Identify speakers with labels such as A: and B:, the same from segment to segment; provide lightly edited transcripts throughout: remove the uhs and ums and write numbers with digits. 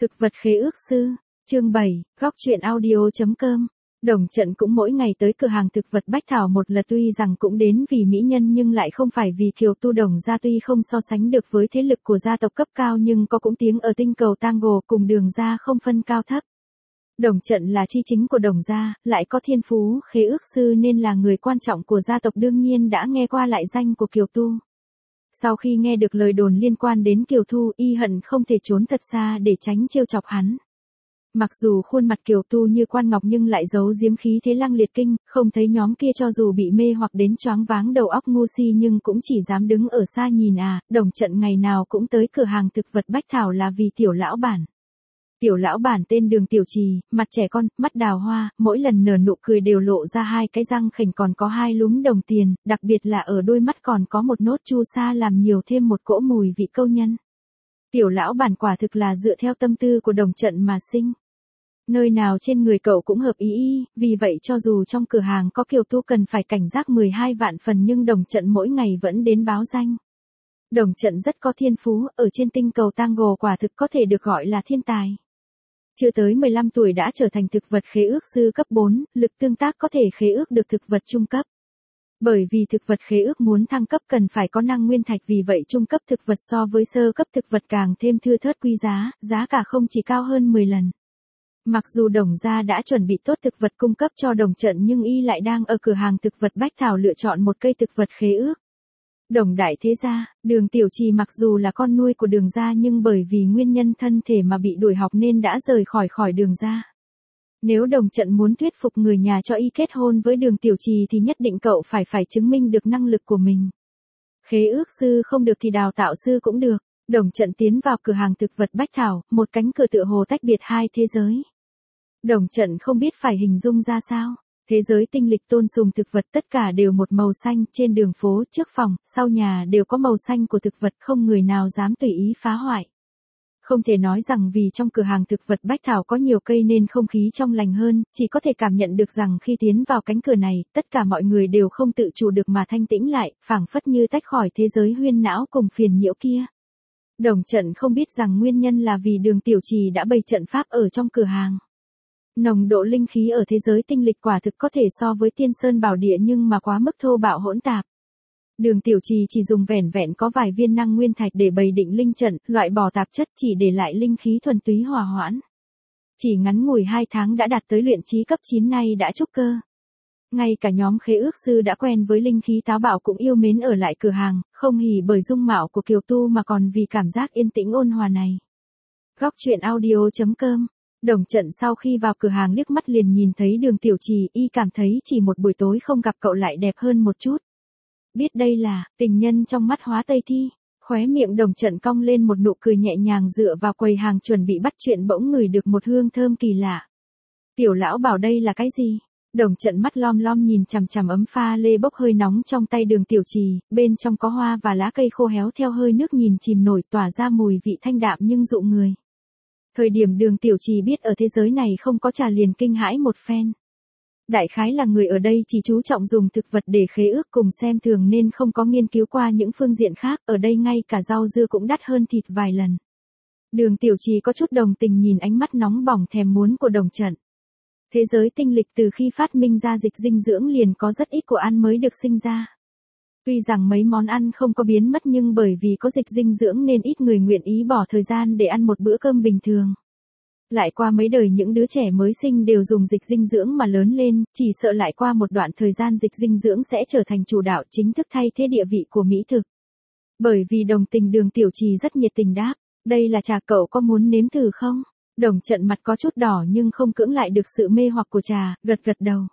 A: Thực vật khế ước sư, chương 7, góc truyện audio.com. Đồng Trận cũng mỗi ngày tới cửa hàng thực vật Bách Thảo một lần, tuy rằng cũng đến vì mỹ nhân nhưng lại không phải vì kiều tu. Đồng gia tuy không so sánh được với thế lực của gia tộc cấp cao nhưng có cũng tiếng ở tinh cầu Tango, cùng Đường gia không phân cao thấp. Đồng Trận là chi chính của Đồng gia, lại có thiên phú khế ước sư nên là người quan trọng của gia tộc, đương nhiên đã nghe qua lại danh của kiều tu. Sau khi nghe được lời đồn liên quan đến Kiều Thu, y hận không thể trốn thật xa để tránh trêu chọc hắn. Mặc dù khuôn mặt Kiều Tu như quan ngọc nhưng lại giấu giếm khí thế lăng liệt kinh, không thấy nhóm kia cho dù bị mê hoặc đến choáng váng đầu óc ngu si nhưng cũng chỉ dám đứng ở xa nhìn à. Đồng Trận ngày nào cũng tới cửa hàng thực vật Bách Thảo là vì tiểu lão bản. Tiểu lão bản tên Đường Tiểu Trì, mặt trẻ con, mắt đào hoa, mỗi lần nở nụ cười đều lộ ra hai cái răng khểnh, còn có hai lúm đồng tiền, đặc biệt là ở đôi mắt còn có một nốt chu sa làm nhiều thêm một cỗ mùi vị câu nhân. Tiểu lão bản quả thực là dựa theo tâm tư của Đồng Trận mà sinh. Nơi nào trên người cậu cũng hợp ý, vì vậy cho dù trong cửa hàng có Kiều Tu cần phải cảnh giác 12 vạn phần nhưng Đồng Trận mỗi ngày vẫn đến báo danh. Đồng Trận rất có thiên phú, ở trên tinh cầu Tango quả thực có thể được gọi là thiên tài. Chưa tới 15 tuổi đã trở thành thực vật khế ước sư cấp 4, lực tương tác có thể khế ước được thực vật trung cấp. Bởi vì thực vật khế ước muốn thăng cấp cần phải có năng nguyên thạch, vì vậy trung cấp thực vật so với sơ cấp thực vật càng thêm thưa thớt quý giá, giá cả không chỉ cao hơn 10 lần. Mặc dù Đồng gia đã chuẩn bị tốt thực vật cung cấp cho Đồng Trận nhưng y lại đang ở cửa hàng thực vật Bách Thảo lựa chọn một cây thực vật khế ước. Đồng đại thế gia, Đường Tiểu Trì mặc dù là con nuôi của Đường gia nhưng bởi vì nguyên nhân thân thể mà bị đuổi học nên đã rời khỏi Đường gia. Nếu Đồng Trận muốn thuyết phục người nhà cho y kết hôn với Đường Tiểu Trì thì nhất định cậu phải chứng minh được năng lực của mình. Khế ước sư không được thì đào tạo sư cũng được. Đồng Trận tiến vào cửa hàng thực vật Bách Thảo, một cánh cửa tựa hồ tách biệt hai thế giới. Đồng Trận không biết phải hình dung ra sao. Thế giới tinh lịch tôn sùng thực vật, tất cả đều một màu xanh, trên đường phố, trước phòng, sau nhà đều có màu xanh của thực vật, không người nào dám tùy ý phá hoại. Không thể nói rằng vì trong cửa hàng thực vật Bách Thảo có nhiều cây nên không khí trong lành hơn, chỉ có thể cảm nhận được rằng khi tiến vào cánh cửa này, tất cả mọi người đều không tự chủ được mà thanh tĩnh lại, phảng phất như tách khỏi thế giới huyên náo cùng phiền nhiễu kia. Đồng Trận không biết rằng nguyên nhân là vì Đường Tiểu Trì đã bày trận pháp ở trong cửa hàng. Nồng độ linh khí ở thế giới tinh lịch quả thực có thể so với Tiên Sơn Bảo Địa nhưng mà quá mức thô bạo hỗn tạp. Đường Tiểu Trì chỉ dùng vẻn vẹn có vài viên năng nguyên thạch để bày định linh trận, loại bỏ tạp chất, chỉ để lại linh khí thuần túy hòa hoãn. Chỉ ngắn ngủi 2 tháng đã đạt tới luyện chí cấp 9, nay đã trúc cơ. Ngay cả nhóm khế ước sư đã quen với linh khí táo bạo cũng yêu mến ở lại cửa hàng, không hỉ bởi dung mạo của Kiều Tu mà còn vì cảm giác yên tĩnh ôn hòa này. Góc truyện audio.com. Đồng Trận sau khi vào cửa hàng liếc mắt liền nhìn thấy Đường Tiểu Trì, y cảm thấy chỉ một buổi tối không gặp cậu lại đẹp hơn một chút. Biết đây là tình nhân trong mắt Hóa Tây Thi, khóe miệng Đồng Trận cong lên một nụ cười nhẹ nhàng, dựa vào quầy hàng chuẩn bị bắt chuyện bỗng ngửi được một hương thơm kỳ lạ. Tiểu lão bảo đây là cái gì? Đồng Trận mắt lom lom nhìn chằm chằm ấm pha lê bốc hơi nóng trong tay Đường Tiểu Trì, bên trong có hoa và lá cây khô héo theo hơi nước nhìn chìm nổi, tỏa ra mùi vị thanh đạm nhưng dụ người. Thời điểm Đường Tiểu Trì biết ở thế giới này không có trà liền kinh hãi một phen. Đại khái là người ở đây chỉ chú trọng dùng thực vật để khế ước cùng xem thường nên không có nghiên cứu qua những phương diện khác, ở đây ngay cả rau dưa cũng đắt hơn thịt vài lần. Đường Tiểu Trì có chút đồng tình nhìn ánh mắt nóng bỏng thèm muốn của Đồng Trận. Thế giới tinh lịch từ khi phát minh ra dịch dinh dưỡng liền có rất ít của ăn mới được sinh ra. Tuy rằng mấy món ăn không có biến mất nhưng bởi vì có dịch dinh dưỡng nên ít người nguyện ý bỏ thời gian để ăn một bữa cơm bình thường. Lại qua mấy đời những đứa trẻ mới sinh đều dùng dịch dinh dưỡng mà lớn lên, chỉ sợ lại qua một đoạn thời gian dịch dinh dưỡng sẽ trở thành chủ đạo, chính thức thay thế địa vị của mỹ thực. Bởi vì đồng tình, Đường Tiểu Trì rất nhiệt tình đáp, đây là trà, cậu có muốn nếm thử không? Đồng Trận mặt có chút đỏ nhưng không cưỡng lại được sự mê hoặc của trà, gật đầu.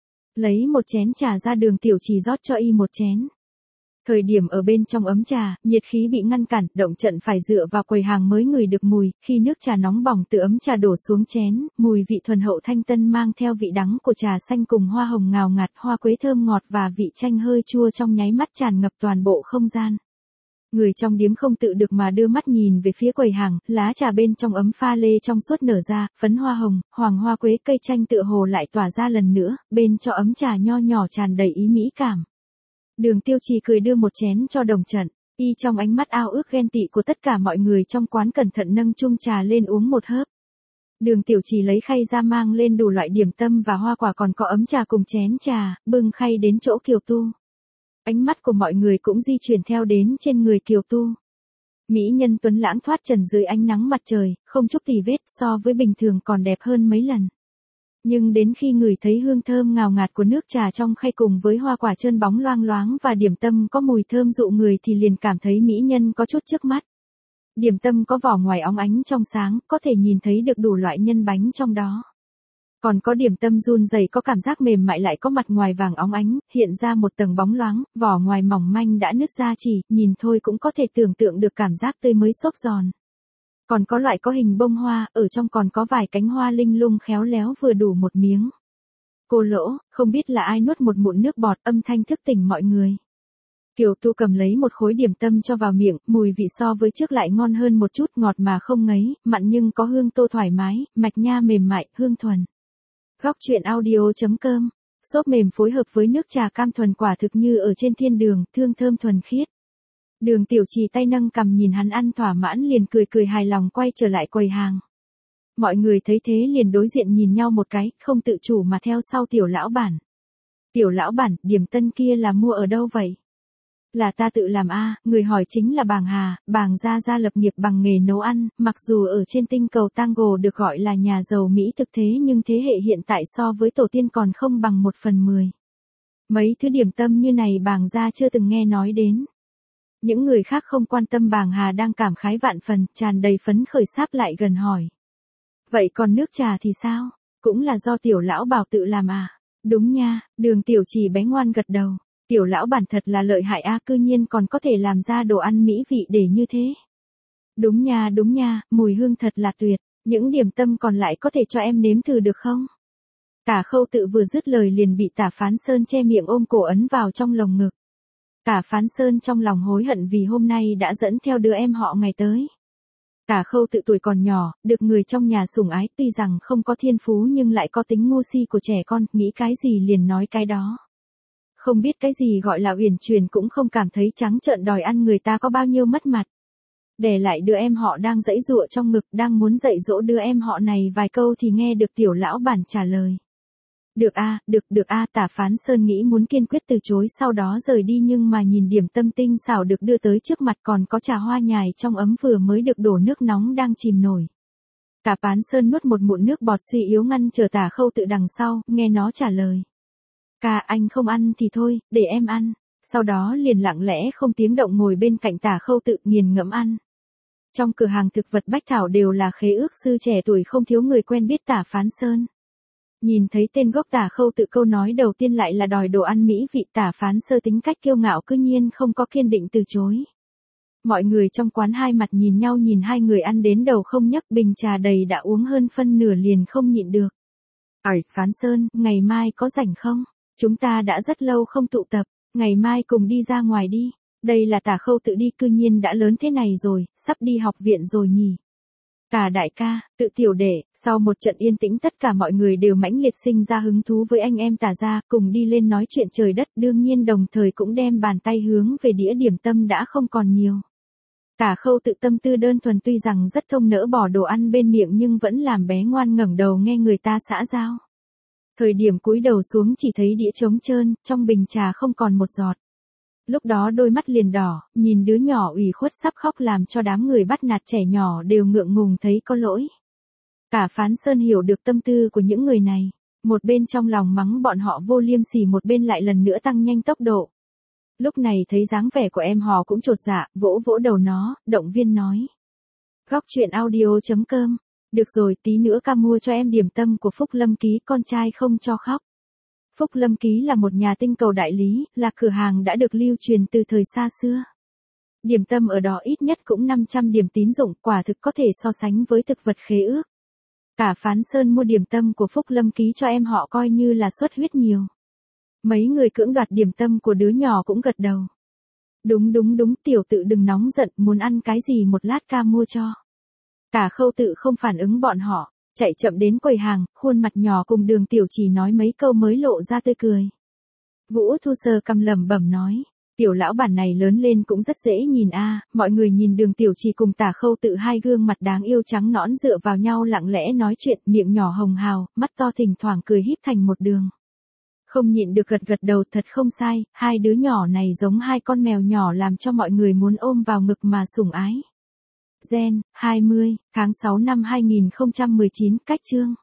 A: Lấy một chén trà ra, Đường Tiểu Trì rót cho y một chén. Thời điểm ở bên trong ấm trà, nhiệt khí bị ngăn cản, Đồng Trận phải dựa vào quầy hàng mới ngửi được mùi, khi nước trà nóng bỏng từ ấm trà đổ xuống chén, mùi vị thuần hậu thanh tân mang theo vị đắng của trà xanh cùng hoa hồng ngào ngạt, hoa quế thơm ngọt và vị chanh hơi chua trong nháy mắt tràn ngập toàn bộ không gian. Người trong điếm không tự được mà đưa mắt nhìn về phía quầy hàng, lá trà bên trong ấm pha lê trong suốt nở ra, phấn hoa hồng, hoàng hoa quế, cây chanh tựa hồ lại tỏa ra lần nữa, bên cho ấm trà nho nhỏ tràn đầy ý mỹ cảm. Đường Tiêu Trì cười đưa một chén cho Đồng Trận. Y trong ánh mắt ao ước ghen tị của tất cả mọi người trong quán cẩn thận nâng chung trà lên uống một hớp. Đường Tiểu Trì lấy khay ra mang lên đủ loại điểm tâm và hoa quả, còn có ấm trà cùng chén trà, bưng khay đến chỗ Kiều Tu. Ánh mắt của mọi người cũng di chuyển theo đến trên người Kiều Tu. Mỹ nhân tuấn lãng thoát trần dưới ánh nắng mặt trời, không chút tì vết, so với bình thường còn đẹp hơn mấy lần. Nhưng đến khi ngửi thấy hương thơm ngào ngạt của nước trà trong khay cùng với hoa quả trơn bóng loang loáng và điểm tâm có mùi thơm dụ người thì liền cảm thấy mỹ nhân có chút trước mắt. Điểm tâm có vỏ ngoài óng ánh trong sáng, có thể nhìn thấy được đủ loại nhân bánh trong đó. Còn có điểm tâm run rẩy có cảm giác mềm mại lại có mặt ngoài vàng óng ánh, hiện ra một tầng bóng loáng, vỏ ngoài mỏng manh đã nứt ra chỉ, nhìn thôi cũng có thể tưởng tượng được cảm giác tươi mới xốp giòn. Còn có loại có hình bông hoa, ở trong còn có vài cánh hoa linh lung khéo léo vừa đủ một miếng. Cô Lỗ, không biết là ai nuốt một ngụm nước bọt, âm thanh thức tỉnh mọi người. Kiều Tu cầm lấy một khối điểm tâm cho vào miệng, mùi vị so với trước lại ngon hơn một chút, ngọt mà không ngấy, mặn nhưng có hương tô thoải mái, mạch nha mềm mại, hương thuần. Góc truyện audio.com. Xốp mềm phối hợp với nước trà cam thuần quả thực như ở trên thiên đường, thương thơm thuần khiết. Đường Tiểu Trì tay nâng cằm nhìn hắn ăn thỏa mãn liền cười cười hài lòng quay trở lại quầy hàng. Mọi người thấy thế liền đối diện nhìn nhau một cái, không tự chủ mà theo sau Tiểu lão bản. Tiểu lão bản, điểm tâm kia là mua ở đâu vậy? Là ta tự làm a, người hỏi chính là Bàng Hà, Bàng gia lập nghiệp bằng nghề nấu ăn, mặc dù ở trên tinh cầu Tango được gọi là nhà giàu Mỹ thực thế nhưng thế hệ hiện tại so với tổ tiên còn không bằng 1/10. Mấy thứ điểm tâm như này Bàng gia chưa từng nghe nói đến. Những người khác không quan tâm, Bàng Hà đang cảm khái vạn phần, tràn đầy phấn khởi sáp lại gần hỏi. Vậy còn nước trà thì sao? Cũng là do Tiểu lão bảo tự làm à? Đúng nha, Đường Tiểu Trì bé ngoan gật đầu. Tiểu lão bản thật là lợi hại a, cư nhiên còn có thể làm ra đồ ăn mỹ vị để như thế. Đúng nha, mùi hương thật là tuyệt, những điểm tâm còn lại có thể cho em nếm thử được không? Tả Khâu Tự vừa dứt lời liền bị Tả Phán Sơn che miệng ôm cổ ấn vào trong lồng ngực. Tả Phán Sơn trong lòng hối hận vì hôm nay đã dẫn theo đứa em họ ngày tới. Tả Khâu Tự tuổi còn nhỏ, được người trong nhà sủng ái, tuy rằng không có thiên phú nhưng lại có tính ngu si của trẻ con, nghĩ cái gì liền nói cái đó. Không biết cái gì gọi là uyển chuyển, cũng không cảm thấy trắng trợn đòi ăn người ta có bao nhiêu mất mặt. Để lại đứa em họ đang giãy giụa trong ngực, đang muốn dạy dỗ đứa em họ này vài câu thì nghe được Tiểu lão bản trả lời. Được a, Tả Phán Sơn nghĩ muốn kiên quyết từ chối sau đó rời đi, nhưng mà nhìn điểm tâm tinh xảo được đưa tới trước mặt, còn có trà hoa nhài trong ấm vừa mới được đổ nước nóng đang chìm nổi. Tả Phán Sơn nuốt một ngụm nước bọt suy yếu ngăn trở Tả Khâu Tự đằng sau, nghe nó trả lời. Ca, anh không ăn thì thôi, để em ăn. Sau đó liền lặng lẽ không tiếng động ngồi bên cạnh Tả Khâu Tự nghiền ngẫm ăn. Trong cửa hàng thực vật bách thảo đều là khế ước sư trẻ tuổi, không thiếu người quen biết Tả Phán Sơn. Nhìn thấy tên gốc Tả Khâu Tự, câu nói đầu tiên lại là đòi đồ ăn mỹ vị. Tả Phán Sơn tính cách kiêu ngạo cư nhiên không có kiên định từ chối. Mọi người trong quán hai mặt nhìn nhau, nhìn hai người ăn đến đầu không nhấc, bình trà đầy đã uống hơn phân nửa liền không nhịn được. Phán Sơn, ngày mai có rảnh không? Chúng ta đã rất lâu không tụ tập, ngày mai cùng đi ra ngoài đi. Đây là Tả Khâu Tự đi, cư nhiên đã lớn thế này rồi, sắp đi học viện rồi nhỉ. Tả đại ca, Tự tiểu đệ, sau một trận yên tĩnh tất cả mọi người đều mãnh liệt sinh ra hứng thú với anh em Tả gia, cùng đi lên nói chuyện trời đất, đương nhiên đồng thời cũng đem bàn tay hướng về đĩa điểm tâm đã không còn nhiều. Tả Khâu Tự tâm tư đơn thuần, tuy rằng rất thông nỡ bỏ đồ ăn bên miệng nhưng vẫn làm bé ngoan ngẩng đầu nghe người ta xã giao. Thời điểm cúi đầu xuống chỉ thấy đĩa trống trơn, trong bình trà không còn một giọt. Lúc đó đôi mắt liền đỏ, nhìn đứa nhỏ ủy khuất sắp khóc làm cho đám người bắt nạt trẻ nhỏ đều ngượng ngùng thấy có lỗi. Tả Phán Sơn hiểu được tâm tư của những người này, một bên trong lòng mắng bọn họ vô liêm sỉ, một bên lại lần nữa tăng nhanh tốc độ. Lúc này thấy dáng vẻ của em họ cũng chột dạ, vỗ vỗ đầu nó, động viên nói. Góc truyện audio.com. Được rồi, tí nữa ca mua cho em điểm tâm của Phúc Lâm Ký, con trai không cho khóc. Phúc Lâm Ký là một nhà tinh cầu đại lý, là cửa hàng đã được lưu truyền từ thời xa xưa. Điểm tâm ở đó ít nhất cũng 500 điểm tín dụng, quả thực có thể so sánh với thực vật khế ước. Tả Phán Sơn mua điểm tâm của Phúc Lâm Ký cho em họ coi như là xuất huyết nhiều. Mấy người cưỡng đoạt điểm tâm của đứa nhỏ cũng gật đầu. Đúng, Tiểu Tự đừng nóng giận, muốn ăn cái gì một lát ca mua cho. Tả Khâu Tự không phản ứng bọn họ, chạy chậm đến quầy hàng, khuôn mặt nhỏ cùng Đường Tiểu Trì nói mấy câu mới lộ ra tươi cười. Vũ Thu sờ cằm lẩm bẩm nói, Tiểu lão bản này lớn lên cũng rất dễ nhìn a, mọi người nhìn Đường Tiểu Trì cùng Tả Khâu Tự hai gương mặt đáng yêu trắng nõn dựa vào nhau lặng lẽ nói chuyện, miệng nhỏ hồng hào, mắt to thỉnh thoảng cười híp thành một đường. Không nhịn được gật gật đầu, thật không sai, hai đứa nhỏ này giống hai con mèo nhỏ làm cho mọi người muốn ôm vào ngực mà sủng ái. Gen, 20, tháng 6 năm 2019, cách chương.